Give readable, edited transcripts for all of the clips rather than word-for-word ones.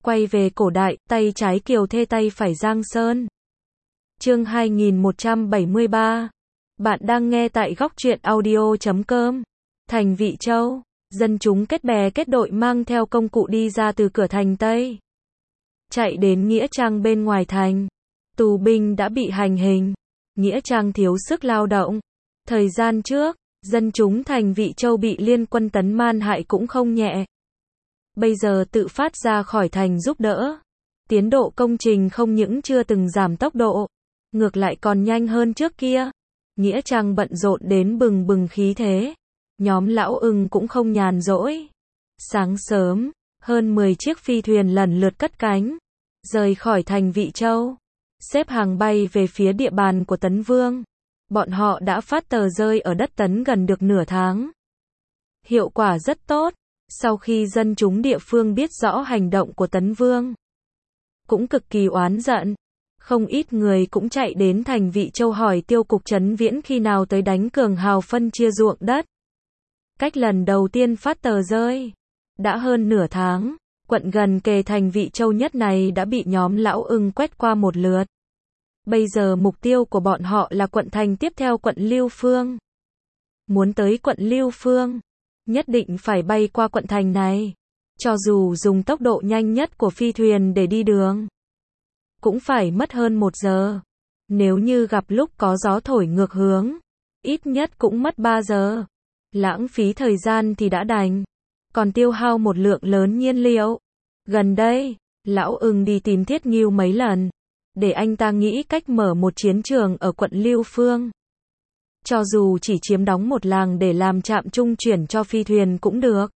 Quay về cổ đại, tay trái Kiều Thê tay phải Giang Sơn. Chương 2173. Bạn đang nghe tại góc truyện audio.com. Thành Vị Châu, dân chúng kết bè kết đội mang theo công cụ đi ra từ cửa thành Tây. Chạy đến nghĩa trang bên ngoài thành. Tù binh đã bị hành hình. Nghĩa trang thiếu sức lao động. Thời gian trước, dân chúng thành Vị Châu bị liên quân tấn man hại cũng không nhẹ. Bây giờ tự phát ra khỏi thành giúp đỡ. Tiến độ công trình không những chưa từng giảm tốc độ, ngược lại còn nhanh hơn trước kia. Nghĩa trang bận rộn đến bừng bừng khí thế. Nhóm Lão Ưng cũng không nhàn rỗi. Sáng sớm, hơn 10 chiếc phi thuyền lần lượt cất cánh, rời khỏi thành Vị Châu, xếp hàng bay về phía địa bàn của Tấn Vương. Bọn họ đã phát tờ rơi ở đất Tấn gần được nửa tháng. Hiệu quả rất tốt. Sau khi dân chúng địa phương biết rõ hành động của Tấn Vương, cũng cực kỳ oán giận. Không ít người cũng chạy đến thành Vị Châu hỏi Tiêu cục Trấn Viễn khi nào tới đánh cường hào phân chia ruộng đất. Cách lần đầu tiên phát tờ rơi, đã hơn nửa tháng, quận gần kề thành Vị Châu nhất này đã bị nhóm Lão Ưng quét qua một lượt. Bây giờ mục tiêu của bọn họ là quận thành tiếp theo quận Lưu Phương. Muốn tới quận Lưu Phương, nhất định phải bay qua quận thành này. Cho dù dùng tốc độ nhanh nhất của phi thuyền để đi đường, cũng phải mất hơn 1 giờ. Nếu như gặp lúc có gió thổi ngược hướng, ít nhất cũng mất 3 giờ. Lãng phí thời gian thì đã đành, còn tiêu hao một lượng lớn nhiên liệu. Gần đây, Lão Ưng đi tìm Thiết Ngưu mấy lần, để anh ta nghĩ cách mở một chiến trường ở quận Lưu Phương. Cho dù chỉ chiếm đóng một làng để làm trạm trung chuyển cho phi thuyền cũng được.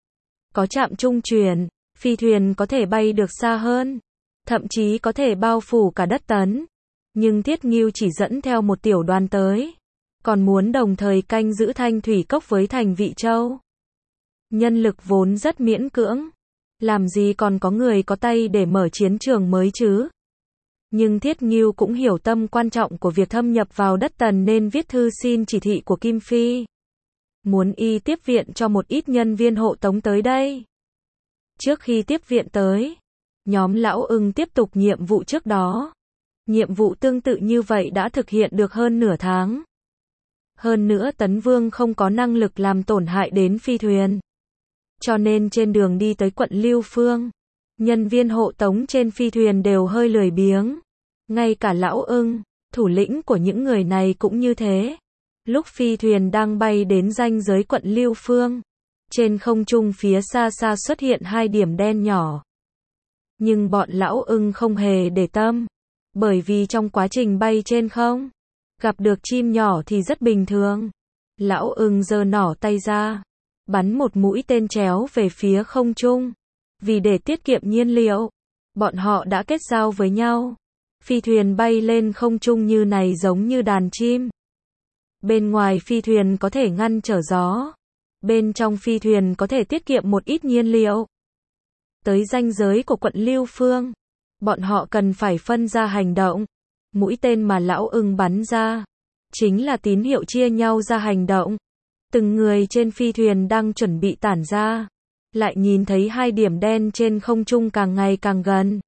Có trạm trung chuyển, phi thuyền có thể bay được xa hơn, thậm chí có thể bao phủ cả đất Tấn. Nhưng Thiết Ngưu chỉ dẫn theo một tiểu đoàn tới, còn muốn đồng thời canh giữ Thanh Thủy Cốc với thành Vị Châu. Nhân lực vốn rất miễn cưỡng, làm gì còn có người có tay để mở chiến trường mới chứ. Nhưng Thiết Ngưu cũng hiểu tầm quan trọng của việc thâm nhập vào đất Tần nên viết thư xin chỉ thị của Kim Phi. Muốn y tiếp viện cho một ít nhân viên hộ tống tới đây. Trước khi tiếp viện tới, nhóm Lão Ưng tiếp tục nhiệm vụ trước đó. Nhiệm vụ tương tự như vậy đã thực hiện được hơn nửa tháng. Hơn nữa Tấn Vương không có năng lực làm tổn hại đến phi thuyền. Cho nên trên đường đi tới quận Lưu Phương, nhân viên hộ tống trên phi thuyền đều hơi lười biếng. Ngay cả Lão Ưng, thủ lĩnh của những người này cũng như thế. Lúc phi thuyền đang bay đến ranh giới quận Lưu Phương, trên không trung phía xa xa xuất hiện 2 điểm đen nhỏ. Nhưng bọn Lão Ưng không hề để tâm, bởi vì trong quá trình bay trên không, gặp được chim nhỏ thì rất bình thường. Lão Ưng giơ nỏ tay ra, bắn một mũi tên chéo về phía không trung. Vì để tiết kiệm nhiên liệu, bọn họ đã kết giao với nhau. Phi thuyền bay lên không trung như này giống như đàn chim. Bên ngoài phi thuyền có thể ngăn trở gió, bên trong phi thuyền có thể tiết kiệm một ít nhiên liệu. Tới ranh giới của quận Lưu Phương, bọn họ cần phải phân ra hành động. Mũi tên mà Lão Ưng bắn ra, chính là tín hiệu chia nhau ra hành động. Từng người trên phi thuyền đang chuẩn bị tản ra, lại nhìn thấy 2 điểm đen trên không trung càng ngày càng gần.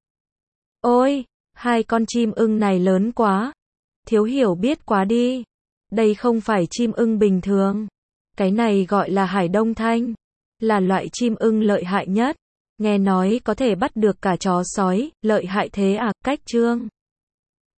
Ôi, 2 con chim ưng này lớn quá. Thiếu hiểu biết quá đi. Đây không phải chim ưng bình thường. Cái này gọi là Hải Đông Thanh. Là loại chim ưng lợi hại nhất. Nghe nói có thể bắt được cả chó sói, lợi hại thế à, cách chương.